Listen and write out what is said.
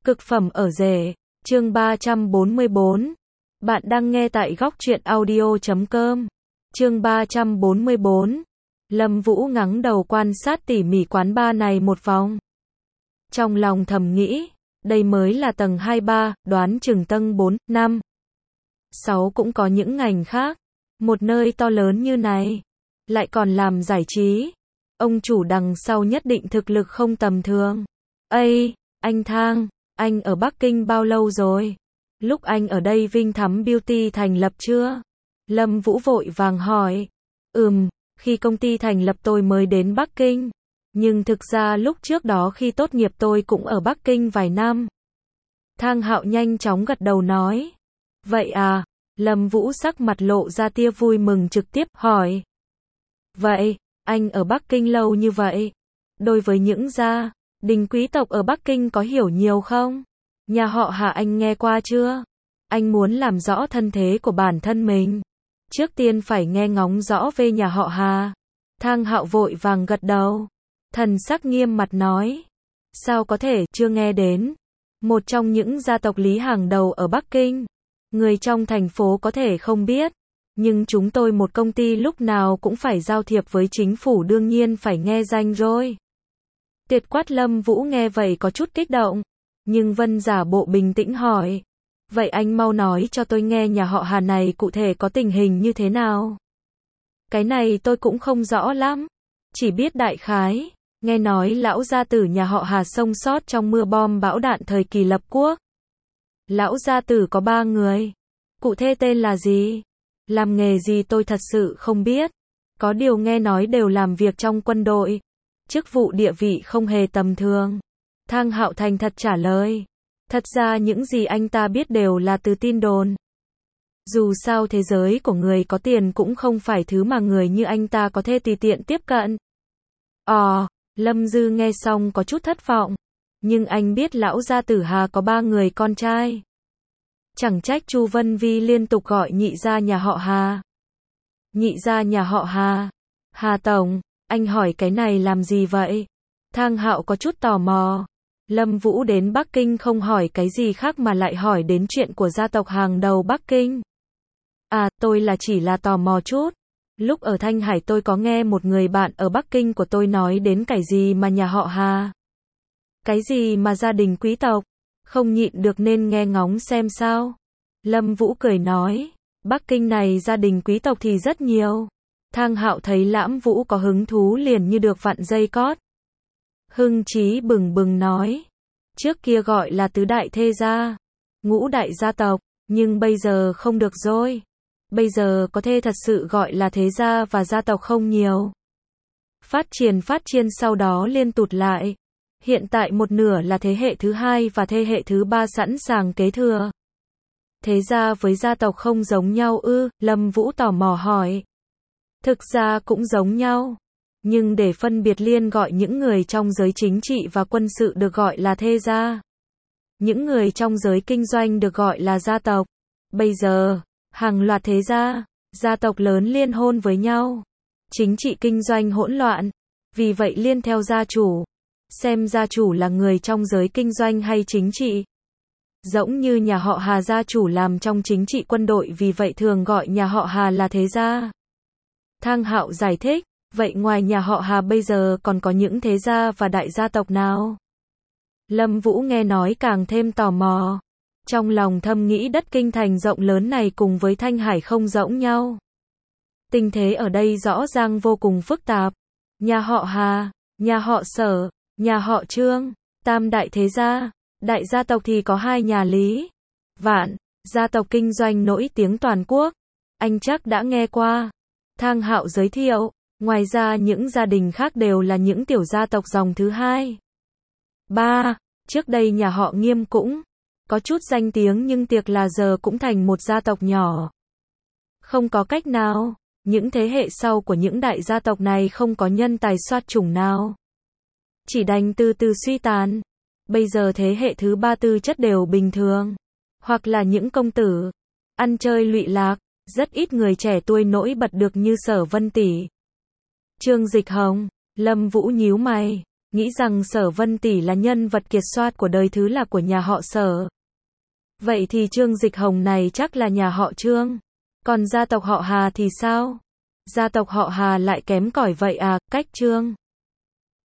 Cực phẩm ở rể, chương 344. Bạn đang nghe tại góc truyện audio.com. Chương 344. Lâm Vũ ngẩng đầu quan sát tỉ mỉ quán bar này một vòng. Trong lòng thầm nghĩ, đây mới là tầng 23, đoán chừng tầng 4, 5, 6 cũng có những ngành khác. Một nơi to lớn như này, lại còn làm giải trí. Ông chủ đằng sau nhất định thực lực không tầm thường. Ây, anh Thang, anh ở Bắc Kinh bao lâu rồi? Lúc anh ở đây Vinh Thắm Beauty thành lập chưa? Lâm Vũ vội vàng hỏi. Khi công ty thành lập tôi mới đến Bắc Kinh. Nhưng thực ra lúc trước đó khi tốt nghiệp tôi cũng ở Bắc Kinh vài năm. Thang Hạo nhanh chóng gật đầu nói. Vậy à? Lâm Vũ sắc mặt lộ ra tia vui mừng trực tiếp hỏi. Vậy, anh ở Bắc Kinh lâu như vậy? Đối với những gia đình quý tộc ở Bắc Kinh có hiểu nhiều không? Nhà họ Hà anh nghe qua chưa? Anh muốn làm rõ thân thế của bản thân mình. Trước tiên phải nghe ngóng rõ về nhà họ Hà. Thang Hạo vội vàng gật đầu. Thần sắc nghiêm mặt nói. Sao có thể chưa nghe đến? Một trong những gia tộc lý hàng đầu ở Bắc Kinh. Người trong thành phố có thể không biết. Nhưng chúng tôi một công ty lúc nào cũng phải giao thiệp với chính phủ đương nhiên phải nghe danh rồi. Tuyệt Quát Lâm Vũ nghe vậy có chút kích động. Nhưng Vân giả bộ bình tĩnh hỏi. Vậy anh mau nói cho tôi nghe nhà họ Hà này cụ thể có tình hình như thế nào? Cái này tôi cũng không rõ lắm. Chỉ biết đại khái. Nghe nói lão gia tử nhà họ Hà sống sót trong mưa bom bão đạn thời kỳ lập quốc. Lão gia tử có 3 người. Cụ thể tên là gì? Làm nghề gì tôi thật sự không biết. Có điều nghe nói đều làm việc trong quân đội. Chức vụ địa vị không hề tầm thường. Thang Hạo thành thật trả lời. Thật ra những gì anh ta biết đều là từ tin đồn. Dù sao thế giới của người có tiền cũng không phải thứ mà người như anh ta có thể tùy tiện tiếp cận. Lâm Dư nghe xong có chút thất vọng. Nhưng anh biết lão gia tử Hà có 3 người con trai. Chẳng trách Chu Vân Vi liên tục gọi nhị gia nhà họ Hà. Nhị gia nhà họ Hà. Hà Tổng, anh hỏi cái này làm gì vậy? Thang Hạo có chút tò mò. Lâm Vũ đến Bắc Kinh không hỏi cái gì khác mà lại hỏi đến chuyện của gia tộc hàng đầu Bắc Kinh. Tôi chỉ là tò mò chút. Lúc ở Thanh Hải tôi có nghe một người bạn ở Bắc Kinh của tôi nói đến cái gì mà nhà họ Hà. Cái gì mà gia đình quý tộc. Không nhịn được nên nghe ngóng xem sao. Lâm Vũ cười nói. Bắc Kinh này gia đình quý tộc thì rất nhiều. Thang Hạo thấy Lãm Vũ có hứng thú liền như được vặn dây cót. Hưng chí bừng bừng nói. Trước kia gọi là tứ đại thê gia, ngũ đại gia tộc, nhưng bây giờ không được rồi. Bây giờ có thể thật sự gọi là thế gia và gia tộc không nhiều. Phát triển sau đó liên tụt lại. Hiện tại một nửa là thế hệ thứ 2 và thế hệ thứ 3 sẵn sàng kế thừa. Thế gia với gia tộc không giống nhau ư? Lâm Vũ tò mò hỏi. Thực ra cũng giống nhau. Nhưng để phân biệt liên gọi những người trong giới chính trị và quân sự được gọi là thê gia. Những người trong giới kinh doanh được gọi là gia tộc. Bây giờ, hàng loạt thế gia, gia tộc lớn liên hôn với nhau. Chính trị kinh doanh hỗn loạn. Vì vậy liên theo gia chủ. Xem gia chủ là người trong giới kinh doanh hay chính trị. Giống như nhà họ Hà gia chủ làm trong chính trị quân đội vì vậy thường gọi nhà họ Hà là thế gia. Thang Hạo giải thích. Vậy ngoài nhà họ Hà bây giờ còn có những thế gia và đại gia tộc nào? Lâm Vũ nghe nói càng thêm tò mò. Trong lòng thầm nghĩ đất kinh thành rộng lớn này cùng với Thanh Hải không giống nhau. Tình thế ở đây rõ ràng vô cùng phức tạp. Nhà họ Hà, nhà họ Sở, nhà họ Trương, tam đại thế gia. Đại gia tộc thì có 2 nhà Lý, Vạn, gia tộc kinh doanh nổi tiếng toàn quốc. Anh chắc đã nghe qua. Thang Hạo giới thiệu. Ngoài ra những gia đình khác đều là những tiểu gia tộc dòng thứ 2, 3. Trước đây nhà họ Nghiêm cũng có chút danh tiếng nhưng tiếc là giờ cũng thành một gia tộc nhỏ. Không có cách nào, những thế hệ sau của những đại gia tộc này không có nhân tài soát chủng nào. Chỉ đành từ từ suy tàn. Bây giờ thế hệ thứ 3 tư chất đều bình thường. Hoặc là những công tử, ăn chơi lụy lạc, rất ít người trẻ tuổi nổi bật được như Sở Vân tỷ. Trương Dịch Hồng, Lâm Vũ nhíu mày, nghĩ rằng Sở Vân Tỷ là nhân vật kiệt xuất của đời thứ là của nhà họ Sở. Vậy thì Trương Dịch Hồng này chắc là nhà họ Trương. Còn gia tộc họ Hà thì sao? Gia tộc họ Hà lại kém cỏi vậy à, cách Trương